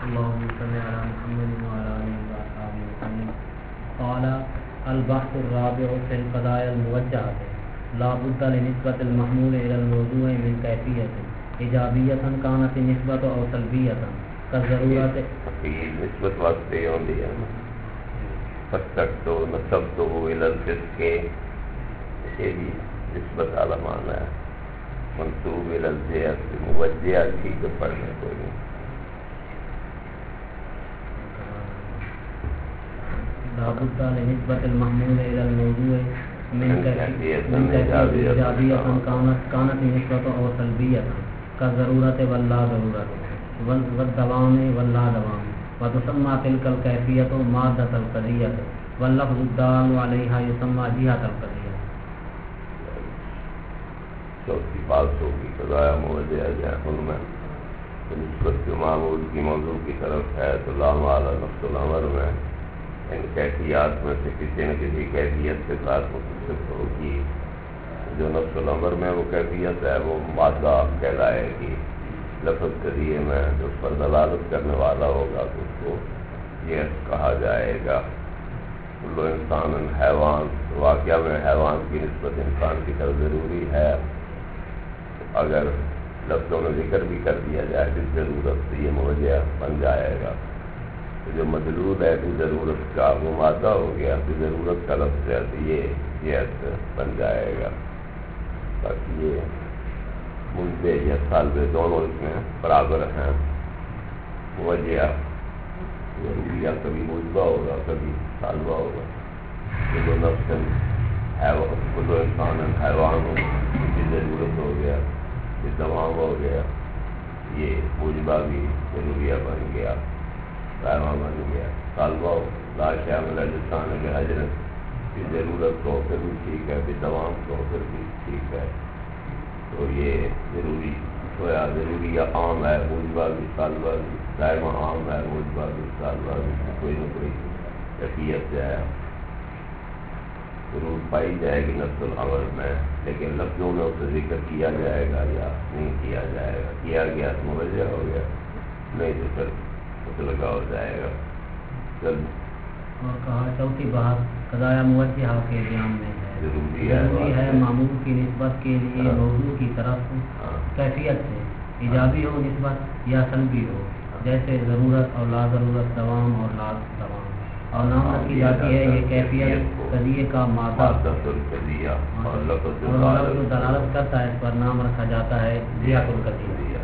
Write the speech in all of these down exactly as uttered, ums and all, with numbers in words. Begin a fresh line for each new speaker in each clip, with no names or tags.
اللهم صل على محمد وعلى آله وصحبه وسلم. قال البحث الرابع في القضايا الموجهة لا بد لنسبة المحمول إلى الموضوع من كيفية إيجابية كانت النسبة أو سلبية كالضرورة.
یہ نسبت واسطے ہوندی ہے فسقت و نسبتہ إلى الفسق، یہ بھی نسبت والا معنی ہے. منسوب إلى الجهة موجہ ٹھیک ہے، پڑھنے کوئی نہیں.
لا بد لنسبة المحمول إلى الموضوع من كيفية إيجابية كانت كانت النسبة أو سلبية كالضرورة واللا ضرورة والدوام واللا دوام، وتسمى تلك الكيفية مادة القضية واللفظ الدال عليها يسمى جهة القضية.
چوتھی بات ہوگی قضایا موجہ ہے ان میں نسبت جو معمول کی موضوع کی طرف ہے تو لام والا نفس الامر میں ان کیفیات میں سے کسی نہ کسی کیفیت کے ساتھ متصف ہوگی. جو نفس الامر میں وہ کیفیت ہے وہ مادہ کہلائے گی. لفظ ذریعے میں جو اس پر دلالت کرنے والا ہوگا تو اس کو یہ کہا جائے گا. کل انسان حیوان، واقعہ میں حیوان کی نسبت انسان کی طرف ضروری ہے. اگر لفظوں میں ذکر بھی کر دیا جائے جس ضرورت سے یہ موجہ بن جائے گا. تو جو مدلول ہے کہ ضرورت کا وہ مادہ ہو گیا، تو ضرورت کا لفظ ہے تو یہ جہت بن جائے گا. باقی یہ منزے یا سالبے دونوں اس میں برابر ہیں. موجہ یا کبھی موجبہ ہوگا کبھی سالبہ ہوگا. کل نفس حیوان، کل انسان حیوان ہو، اس کی ضرورت ہو گیا، یہ تمام ہو گیا. یہ موجبہ بھی ضروریہ بن گیا، قائمہ بن گیا. طالبہ ہو لا شامل لسان کے حجرت کی ضرورت ہو پھر بھی ٹھیک ہے، بھی تمام کو پھر بھی ٹھیک ہے. تو یہ ضروری ہوا، ضروری عام ہے، موجبہ بھی طالبہ بھی، قائمہ عام ہے، موجبہ بھی طالبہ بھی. کوئی نہ کوئی کیفیت جو ہے ضرور پائی جائے گی نفس الامر میں، لیکن لفظوں میں اسے ذکر کیا جائے گا یا نہیں کیا جائے گا. کیا گیا تو موجہ ہو گیا، نہیں تو پھر لگا ہو جائے گا. چل
اور کہا چوتھی بات قضایا موجہ کے بیان میں ہے
ضروری ہے
ضروری ہے معمول کی نسبت کے لیے موضوع کی طرف کیفیت سے ایجابی ہو نسبت یا سلبی ہو، جیسے ضرورت اور لا ضرورت، دوام اور لا دوام. اور نام رکھی جاتی ہے یہ کیفیت قضیے کا مادہ اور لفظ دلالت کرتا ہے، اس پر نام رکھا جاتا ہے جہت القضیہ.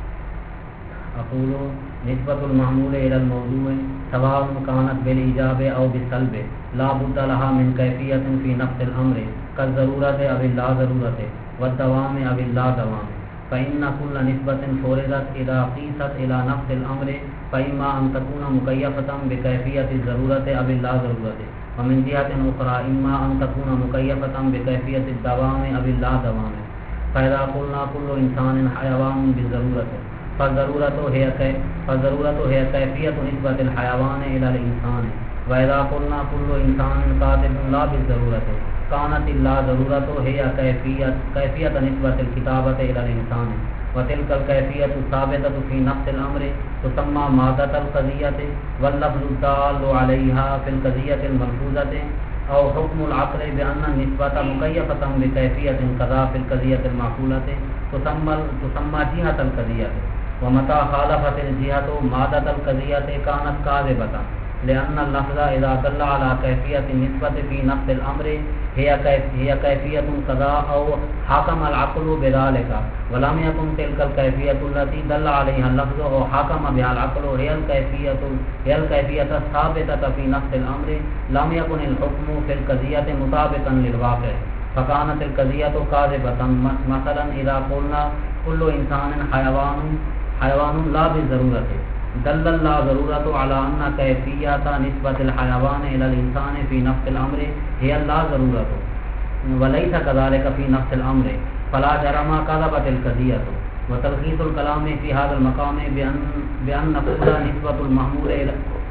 اقول نسبت المحمول الى الموضوع سواء كانت بالإيجاب او بالسلب لا بد لها من كيفية في نفس الأمر كالضرورة او اللا ضرورة والدوام او اللا دوام. فإن كل نسبة فرضت إذا قيست إلى نفس الأمر فإما أن تكون مكيفة بكيفية الضرورة او اللا ضرورة، ومن جهة أخرى إما أن تكون مكيفة بكيفية الدوام او اللا دوام. فإذا قلنا كل إنسان حيوان بالضرورة فالضرورة هي فالضرورة هي كيفية نسبة الحيوان إلى الإنسان. وإذا قلنا كل إنسان كاتب لا بالضرورة كانت اللا ضرورة هي كيفية كيفية نسبة الكتابة إلى الإنسان. وتلك الكيفية ثابتة في نفس الأمر تسمى مادة القضية واللفظ الدال عليها في القضية الملفوظة أو حكم العقل بأن النسبة مكيفة بكيفية كذا في القضية المعقولة تسمى تسمى جهة القضية. ومتى خالفت الجهة مادة القضية كانت كاذبة، لأن اللفظ إذا دل على كيفية النسبة في نفس الأمر هي هي كيفية كذا أو حكم العقل بذلك، ولم يكن تلك الكيفية التي دل عليها اللفظ أو حكم بها العقل هي الكيفية هي الكيفية الثابتة في نفس الأمر، لم يكن الحكم في القضية مطابقا للواقع فكانت القضية كاذبة. مثلا إذا قلنا كل إنسان حيوان حيوان لا بالضرورة دل لا ضرورة على أن كيفية نسبة الحيوان إلى الإنسان في نفس الأمر هي لا ضرورة وليس كذلك في نفس الأمر، فلا جرم كذبت القضية. وتلخيص الكلام في هذا المقام بأن بأن نقول نسبة المحمول إلى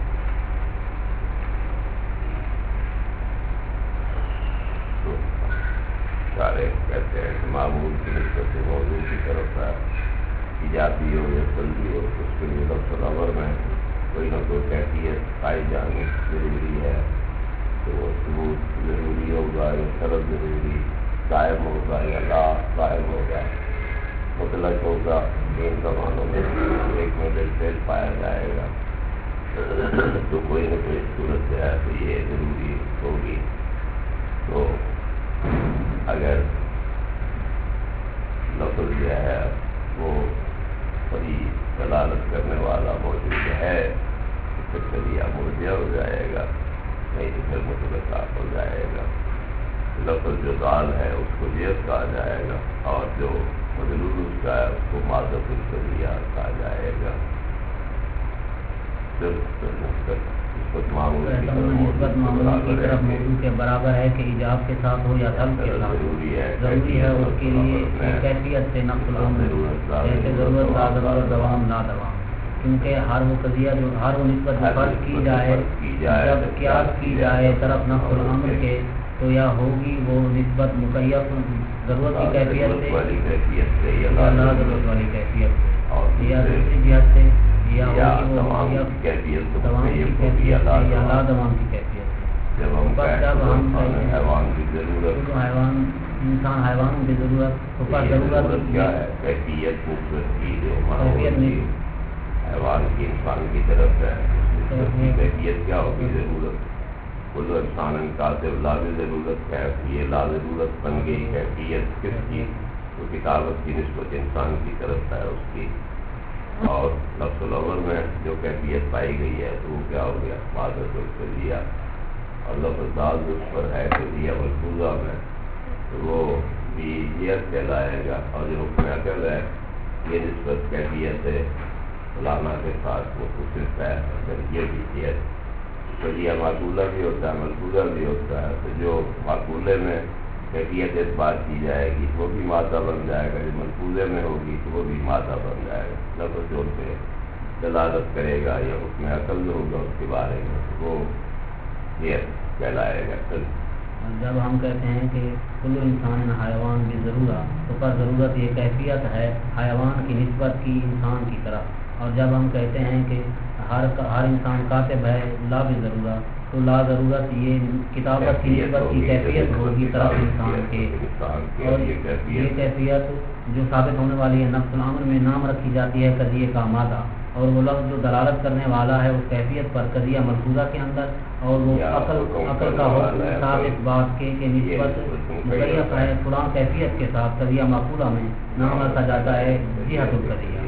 سارے کہتے ہیں کہ معمول کی نسبت موضوع کی طرف ہے ایجابی ہو یا سلبی ہو، اس کے لیے لفظ الامر میں پائی جانی ضروری ہے تو وہ ثبوت ضروری ہوگا یا شرط ضروری قائم ہوگا یا لا قائم ہوگا مطلق ہوگا. ان زمانوں میں ایک میں بالفعل پایا جائے گا تو کوئی نہ کوئی صورت ہے تو یہ ضروری ہوگی. تو اگر لفظ جو ہے وہ بڑی دلالت کرنے والا موجود ہے تو پھر شریعہ مرجع ہو جائے گا, نہیں تو پھر مطلقہ ہو جائے گا. لفظ جو دال ہے اس کو جیز کہا جائے گا اور جو مدلول اس کا ہے اس کو معذف الشریعہ کہا جائے گا.
نسبت معمول کی طرف موضوع کے برابر ہے کہ ایجاب کے ساتھ ہو یا طلب کے ساتھ ضروری ہے اس کے لیے کیفیت سے نقل الامر جیسے ضرورت لا ضرورت دوام لا دوام, کیونکہ ہر وہ قضیہ جو ہر وہ نسبت جو فرض کی جائے جب قیاس کی جائے طرف نقل الامر کے تو یا ہوگی وہ نسبت مکیف ضرورت کی کیفیت سے یا لا ضرورت والی کیفیت سے یا دوسری جہت سے یا تمام کی کیفیت یا لا دوام کی کیفیت سے. جب ہم حیوان کی ضرورت حیوان انسان حیوانوں کی ضرورت تو پر ضرورت
کیا ہے کیفیت خوبصورت کی جو حیوان کی انسان کی طرف ہے کیفیت کیا ہوگی ضرورت کل انسان کاتب لا ضرورت ہے یہ لا ضرورت بن گئی کیفیت کس کی تو کتابت کی نسبت انسان کی طرف ہے اس کی. اور لفظ الاول میں جو کیفیت پائی گئی ہے تو وہ کیا ہو گیا معذف الشریعہ اور لفظ دال اس پر ہے شریعہ ملفوظہ میں تو وہ بھی یہ کہلائے گا. اور جو حکم عقل ہے یہ نسبت کیفیت ہے فلانا کے ساتھ وہ خصوص ہے اگر یہ بھی یہ شریعہ معقولہ بھی ہوتا ہے ملفوظہ بھی ہوتا ہے تو جو معقولے میں کیفیت اس بات کی جائے گی وہ بھی مادہ بن جائے گا, جو ملفوظے میں ہوگی تو وہ بھی مادہ بن جائے گا. لفظ جو پہ دلالت کرے گا یا حکم عقل جو ہوگا اس کے بارے میں وہ یہ کہلائے گا.
جب ہم کہتے ہیں کہ کل انسان حیوان بھی ضرورت تو پر ضرورت یہ کیفیت ہے حیوان کی نسبت کی انسان کی طرف, اور جب ہم کہتے ہیں کہ ہر ہر انسان کاتب ہے لا بھی ضرورت تو لا ضرورت یہ کتابت کی نسبت کی کیفیت ہوگی طرف انسان کے. اور یہ کیفیت جو ثابت ہونے والی ہے نفس الامر میں نام رکھی جاتی ہے قضیے کا مادہ, اور وہ لفظ جو دلالت کرنے والا ہے اس کیفیت پر قضیہ ملفوظہ کے اندر, اور وہ عقل عقل کا حکم ساتھ اس بات کے کہ نسبت مکیف ہے فلاں کیفیت کے ساتھ قضیہ معقولہ میں نام رکھا جاتا ہے جہت القضیہ.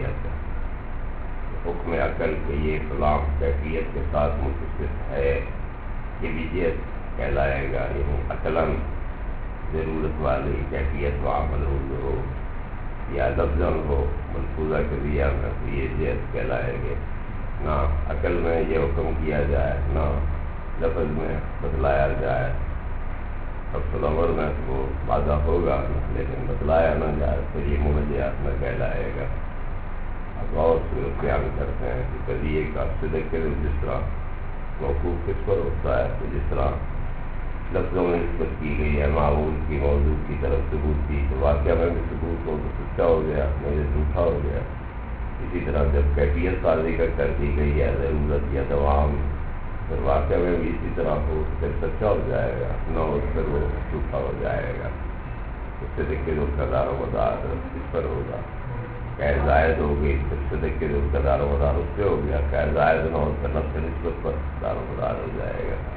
حکم عقل کے یہ فلاں کیفیت کے ساتھ متصف ہے یہ بھی جہت کہلائے گا. یعنی عقلاً ضرورت والی کیفیت و عمل ہو یا لفظاً ہو ملفوظہ قضیہ میں تو یہ جہت کہلائے گے. نہ عقل میں یہ حکم کیا جائے نہ لفظ میں بتلایا جائے. لفظ الامر میں تو وہ وعدہ ہوگا لیکن بتلایا نہ جائے تو یہ موجیات میں کہلائے گا. اب اور صورت بیان کرتے ہیں کہ قضیے کا صدق کے جس طرح موقوف کس پر ہوتا ہے تو جس طرح لفظوں میں نسبت کی گئی ہے معمول کی موضوع کی طرف ثبوت کی تو واقعہ میں بھی ثبوت ہو تو سچا ہو گیا میرے جھوٹا ہو گیا. اسی طرح جب کیفیت سازی کا کر دی گئی ہے ضرورت یا دوام پھر واقعہ میں بھی اسی طرح ہو پھر سچا ہو جائے گا نہ ہو پھر وہ جھوٹا ہو جائے گا. اس سے دیکھ کے جو کا دار و مدار اس پر ہوگا. خیر زائد ہو گئی پھر سے دیکھ کے جو کا دار و مدار اس پہ ہو گیا. خیر زائد نہ ہو کر نفس نسبت پر دار و مدار ہو جائے گا.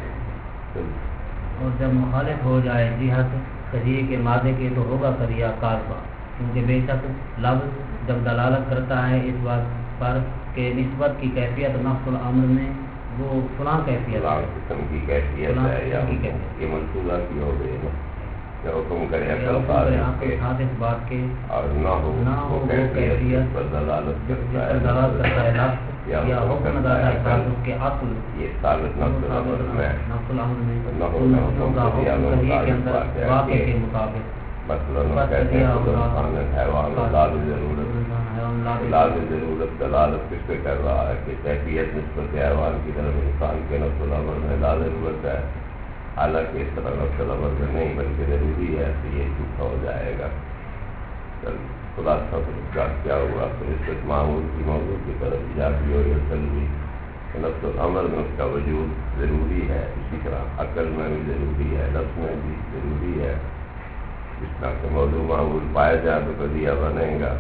اور جب مخالف ہو جائے جہت قضیے کے مادے کے تو ہوگا قضیہ کاذبہ, کیونکہ بے شک لفظ جب دلالت کرتا ہے اس بات پر کہ نسبت کی کیفیت نفس الامر میں وہ فلاں کیفیت
فلاں قسم کی کیفیت ہے یا یہ منصوبہ کی ہو گئی نا کہ حکم کرے
ساتھ اس بات کے
اور نہ ہو وہ کیفیت پر دلالت کرتا ہے
دلالت کرتا ہے لفظ یا حکم داتا ہے ساتھ اس کے عقل
یہ ثابت نفس الامر میں
نفس الامر میں
نہ ہو نہ ہو
قضیے کے اندر واقع کے مطابق
مثلاً کہتے ہیں انسان حیوان لال ضرورت لال ضرورت دلالت کس پہ کر رہا ہے کہ کیفیت نسبت حیوان کی طرف انسان کے نفس الامر میں لا ضرورت ہے, حالانکہ اس طرح نفس الامر میں نہیں بلکہ ضروری ہے تو یہ جھوٹا ہو جائے گا. خلاصہ کا کیا ہوا پھر اس معمول کی موضوع کی طرف ایجابی ہو یا سلبی نفس الامر میں اس کا وجود ضروری ہے، اسی طرح عقل میں بھی ضروری ہے، نفس میں بھی ضروری ہے۔ اس طرح کے موضوع معمول پایا جائے تو قضیہ بنے گا،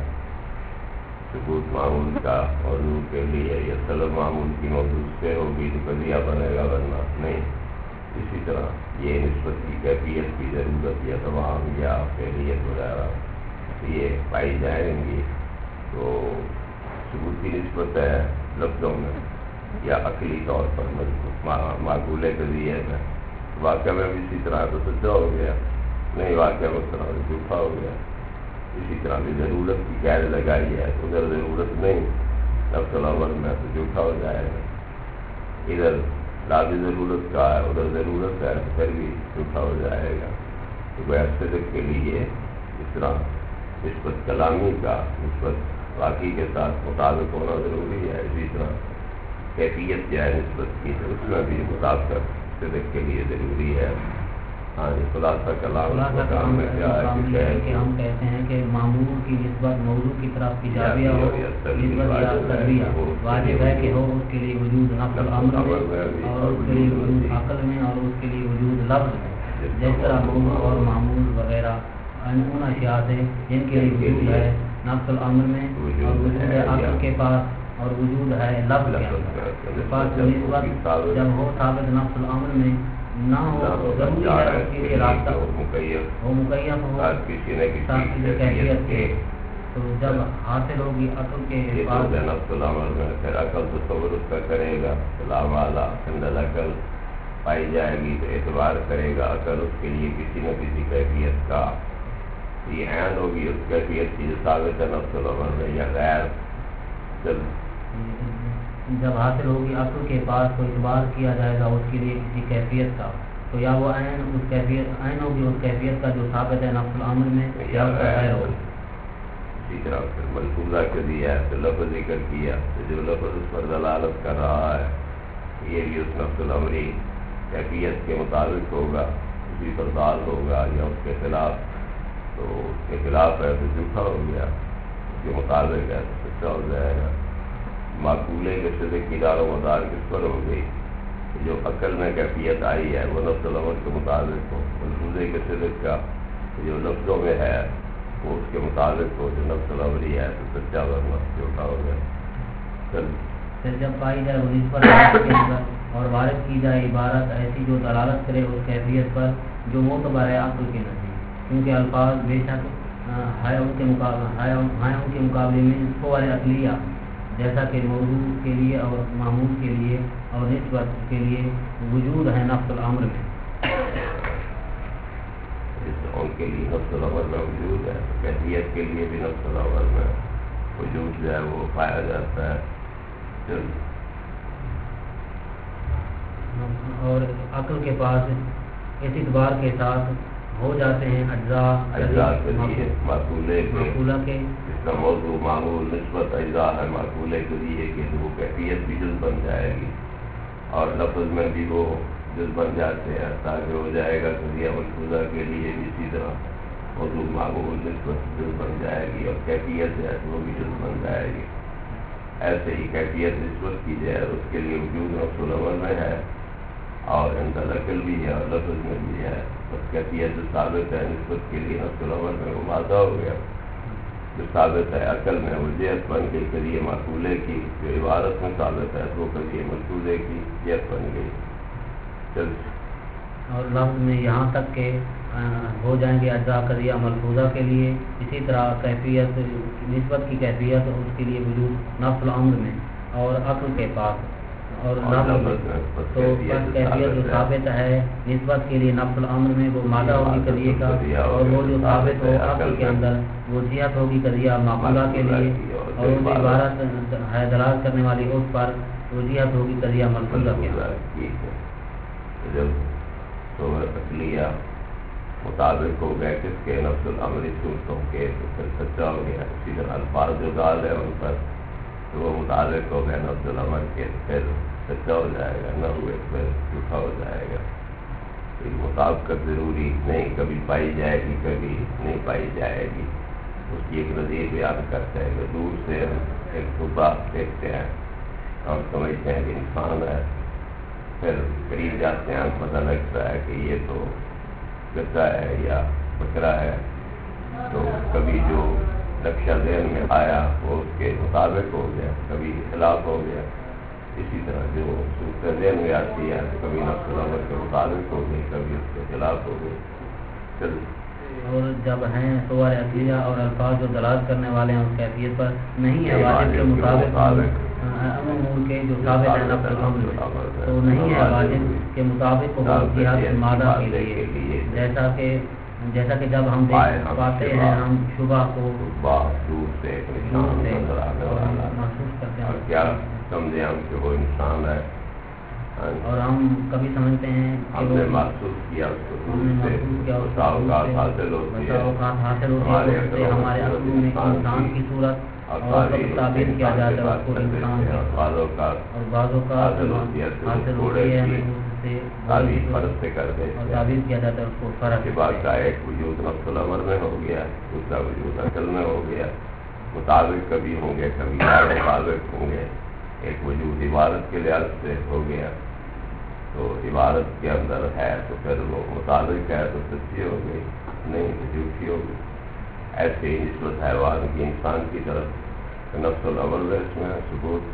ثبوت معمول کا موضوع کے لیے یا طلب معمول کی موضوع سے ہوگی تو قضیہ بنے گا، ورنہ نہیں۔ اسی طرح یہ نسبت کی کیفیت کی ضرورت یا تمام یا فعلیت وغیرہ یہ پائی جائیں گی تو ثبوت کی نسبت ہے لفظوں میں یا عقلی طور پر معقول قضیہ میں، واقعہ میں بھی اسی طرح تو سچا ہو گیا، نہیں واقعہ اس طرح سے جھوٹا ہو گیا۔ اسی طرح بھی ضرورت کی قید لگائی ہے، ادھر ضرورت نہیں نفس الامر میں تو جھوٹا ہو جائے گا، ادھر لازم ضرورت کا ہے ادھر ضرورت ہے پھر بھی جھوٹا ہو جائے گا۔ تو بے صدق کے لیے اس طرح نسبت کلامی کا نسبت واقعی کے ساتھ مطابق ہونا ضروری ہے، اسی طرح کیفیت جو ہے نسبت کی تو اس میں بھی مطابقت صدق کے لیے ضروری ہے۔ ہاں جی، خلاصہ کلام
خلاصہ کلام میں کیا ہے کہ ہم کہتے ہیں کہ معمول کی نسبت موضوع کی طرف ایجابیہ ہو، نسبت یا سلبیہ واجب ہے کہ ہو اس کے لیے وجود نفس الامر میں اور اس کے لیے وجود عقل میں اور اس کے لیے وجود لفظ میں، جس طرح موضوع اور معمول وغیرہ ان اشیاء سے جن کے لیے وجود ہے نفس الامر میں اور وجود ہے عقل کے پاس اور وجود ہے لفظ کے اندر، پاس نسبت جب ہو ثابت نفس الامر میں نہ ہو ضروری ہے اس کے لیے راستہ وہ مکیف ہو ساتھ کسی کیفیت کے، تو جب حاصل ہوگی عقل کے پاس
نفس الامر میں پھر عقل تصور اس کا کرے گا، سلام اعلیٰ عند عقل پائی جائے گی تو اعتبار کرے گا عقل اس کے لیے کسی نہ کسی کیفیت کا، یہ عین ہوگی اس کیفیت کی جو ثابت ہے نفس الامر میں یا غیر۔ جب
جب حاصل ہوگی عقل کے پاس تو اعتبار کیا جائے گا اس کے لیے کسی کیفیت کا، تو یا وہ عین اس کیفیت عین ہوگی اس کیفیت کا جو ثابت ہے نفس الامر میں یا اس کا غیر ہوگی۔
اسی طرح پھر ملفوظہ کے دیا ہے تو لفظ ذکر کیا تو جو لفظ اس پر دلالت کر رہا ہے یہ بھی اس نفس الامری کیفیت کے مطابق ہوگا، اسی پر دال ہوگا یا اس کے خلاف، تو اس کے خلاف ہے تو جھوٹا ہو گیا، اس کے مطابق ہے تو سچا ہو جائے گا۔ معقولے کے صدق کی دار و مدار کس پر ہو گئی؟ جو عقل میں کیفیت آئی ہے وہ نفس الامر کے مطابق ہو، ملفوظے کے صدق کا جو لفظوں میں ہے وہ اس کے مطابق ہو، جو نفس الامری ہے تو سچا ورنہ جھوٹا ہو گیا۔
پھر جب پائی جائے وہ نسبت کے اندر اور وارد کی جائے عبارت ایسی جو دلالت کرے اس کیفیت پر جو معتبر ہے عقل کے نزدیک، کیونکہ الفاظ بے شک ہے ان کے مقابلے ہے ان کے مقابلے میں صور عقلیہ، جیسا کہ موضوع کے لیے اور معمول کے لیے اور نسبت کے لیے وجود ہے نفس الامر میں،
ان کے لیے نفس الامر میں وجود ہے، کیفیت کے لیے بھی نفس الامر میں وجود جو ہے وہ پایا جاتا ہے۔
اور عقل کے پاس اس اعتبار کے ساتھ ہو جاتے ہیں اجزاء
اجزاء کے لیے معقولے
معقولہ کے،
اس کا موضوع معمول نسبت اجزاء ہے معقولے کے لیے کہ وہ کیفیت بھی جز بن جائے گی اور لفظ میں بھی وہ جز بن جاتے ہیں تاکہ ہو جائے گا قضیہ ملفوظہ کے لیے بھی اسی طرح موضوع معمول نسبت جز بن جائے گی اور کیفیت ہے وہ بھی جز بن جائے گی۔ ایسے ہی کیفیت نسبت کی جائے اس کے لیے وجود نفس الامر میں ہے اور عند عقل بھی ہے اور لفظ میں بھی ہے، بس کیفیت جو ثابت ہے نسبت کے لیے نفس الامر میں وہ مادہ ہو گیا، جو ثابت ہے عقل میں وہ جہت بن گئی قضیہ معقولے کی، جو عبارت میں ثابت ہے تو قضیہ ملفوظے کی جہت بن گئی۔ چل
اور لفظ میں یہاں تک کہ ہو جائیں گے اجزاء قضیہ ملفوظہ کے لیے، اسی طرح کیفیت نسبت کی کیفیت اس کے لیے وجود نفس الامر میں اور عقل کے پاس اور لفظ میں، تو بس کیفیت جو ثابت ہے نسبت کے لیے نفس الامر میں وہ مادہ ہوگی قضیے کا، اور وہ جو ثابت ہو عقل کے اندر وہ جہت ہوگی قضیہ معقولہ کے لیے، اور وہ جو عبارت ہے دلالت کرنے والی اس پر وہ جہت ہوگی قضیہ ملفوظہ کے اندر۔
جب صور عقلیہ مطابق ہو گئے کس کے نفس الامری صورتوں کے تو پھر سچا ہو گیا، اسی طرح الفاظ جو دال ہے ان پر تو وہ مطابق ہو گئے نفس الامر کے پھر سچا ہو جائے گا، نہ ہوئے پھر جھوٹا ہو جائے گا۔ مطابقت ضروری نہیں، کبھی پائی جائے گی کبھی نہیں پائی جائے گی، اس کی ایک نظیر بیان کرتے ہیں کہ دور سے ہم ایک صوبہ دیکھتے ہیں ہم سمجھتے ہیں کہ انسان ہے، پھر قریب جاتے ہیں پتہ لگتا ہے کہ یہ تو گدا ہے یا بکرا ہے، تو کبھی جو نقشہ ذہن میں آیا وہ اس کے مطابق ہو گیا، کبھی خلاف ہو گیا. اسی طرح جو صورت ذہن میں آتی ہے کبھی نفس الامر کے مطابق ہو گئی، کبھی اس کے خلاف ہو گئی. چل
اور جب ہیں صور عقلیہ اور الفاظ جو دلالت کرنے والے ہیں اس کیفیت پر نہیں ہے واجب کے مطابق امور کے جو ثابت ہے نفس الامر میں، تو نہیں ہے واجب کے مطابق جہاد مادہ کے لیے، جیسا کہ جیسا کہ جب ہم دیکھ پاتے ہیں ہم شبہ کو
دور سے
محسوس کرتے ہیں،
کیا سمجھے ہم کہ وہ انسان ہے،
اور ہم کبھی سمجھتے ہیں
ہم نے محسوس کیا اس کو
ہم نے محسوس کیا اس اوقات حاصل ہوتی ہے ہمارے عقل میں انسان کی صورت اور تعبیر کیا جاتا ہے اس کو انسان کی، اور بعض اوقات حاصل ہوتی ہے
تعبیر فرض سے کر دے
اور تعبیر کیا جاتا ہے اس کو فرض
کے بعد کا ایک وجود نفس الامر میں ہو گیا، دوسرا وجود عقل میں ہو گیا. مطابق کبھی ہوں گے کبھی غیر مطابق ہوں گے. ایک وجود عبارت کے لحاظ سے ہو گیا تو عبارت کے اندر ہے تو پھر وہ مطابق ہے تو سچی ہو گئی، نہیں تو جھوٹی ہو گئی. ایسے ہی نسبت حیوان کی انسان کی طرف نفس الامر میں اس میں ثبوت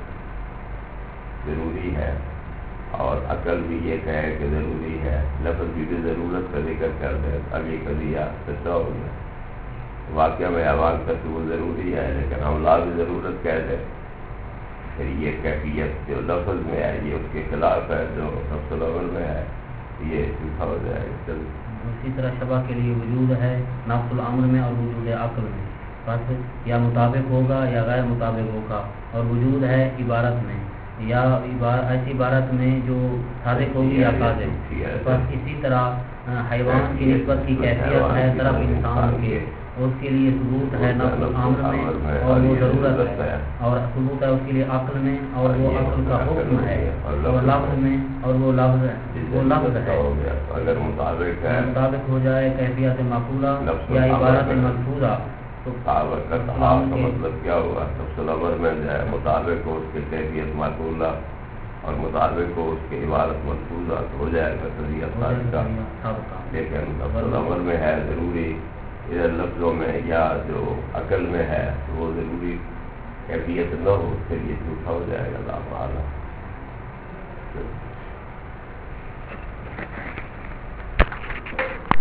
ضروری ہے، اور عقل بھی یہ کہے کہ ضروری ہے، لفظ بھی بھی ضرورت کا ذکر کر دے اب یہ قضیہ سچا ہو گیا. واقعہ میں حیوان کا ثبوت ضروری ہے لیکن ہم لا بھی ضرورت کہہ دیں پھر یہ کیفیت جو لفظ میں ہے یہ اس کے خلاف ہے جو نفس الامر میں ہے، یہ جھوٹا ہو جائے گا.
اسی طرح شبہ کے لیے وجود ہے نفس الامر میں اور وجود عقل میں، بس یا مطابق ہوگا یا غیر مطابق ہوگا، اور وجود ہے عبارت میں یا ایسی عبارت میں جو صادق ہوگی یا کاذب. بس اسی طرح حیوان کی نسبت کی کیفیت ہے طرف انسان کے، اس کے لیے ثبوت ہے نفس الامر میں اور وہ ضرورت ہے، اور ثبوت ہے اس کے لیے عقل میں اور وہ عقل کا حکم ہے، اور لفظ میں اور وہ لفظ وہ لفظ ہے.
اگر مطابق ہے
مطابق ہو جائے کیفیت معقولہ یا عبارت ملفوظہ تو
مطلب کیا ہوا؟ نفس الامر میں جو ہے مطابق ہو اس کے کیفیت معقولہ اور مطابق ہو اس کی عبارت ملفوظہ تو ہو جائے گا طریقہ کا. لیکن نفس الامر میں ہے ضروری ادھر لفظوں میں یا جو عقل میں ہے تو وہ ضروری کیفیت نہ ہو پھر یہ جھوٹا ہو جائے گا. اللہ تعالیٰ